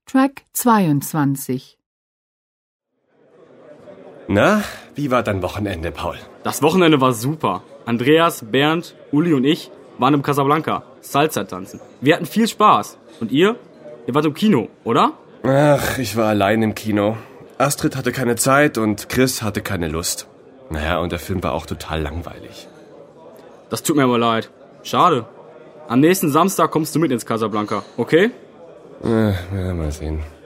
Track 22. Na, wie war dein Wochenende, Paul? Das Wochenende war super. Andreas, Bernd, Uli und ich waren im Casablanca Salsa tanzen. Wir hatten viel Spaß. Und ihr? Ihr wart im Kino, oder? Ach, ich war allein im Kino. Astrid hatte keine Zeit und Chris hatte keine Lust. Naja, und der Film war auch total langweilig. Das tut mir aber leid. Schade. Am nächsten Samstag kommst du mit ins Casablanca, okay? Ja, mal sehen.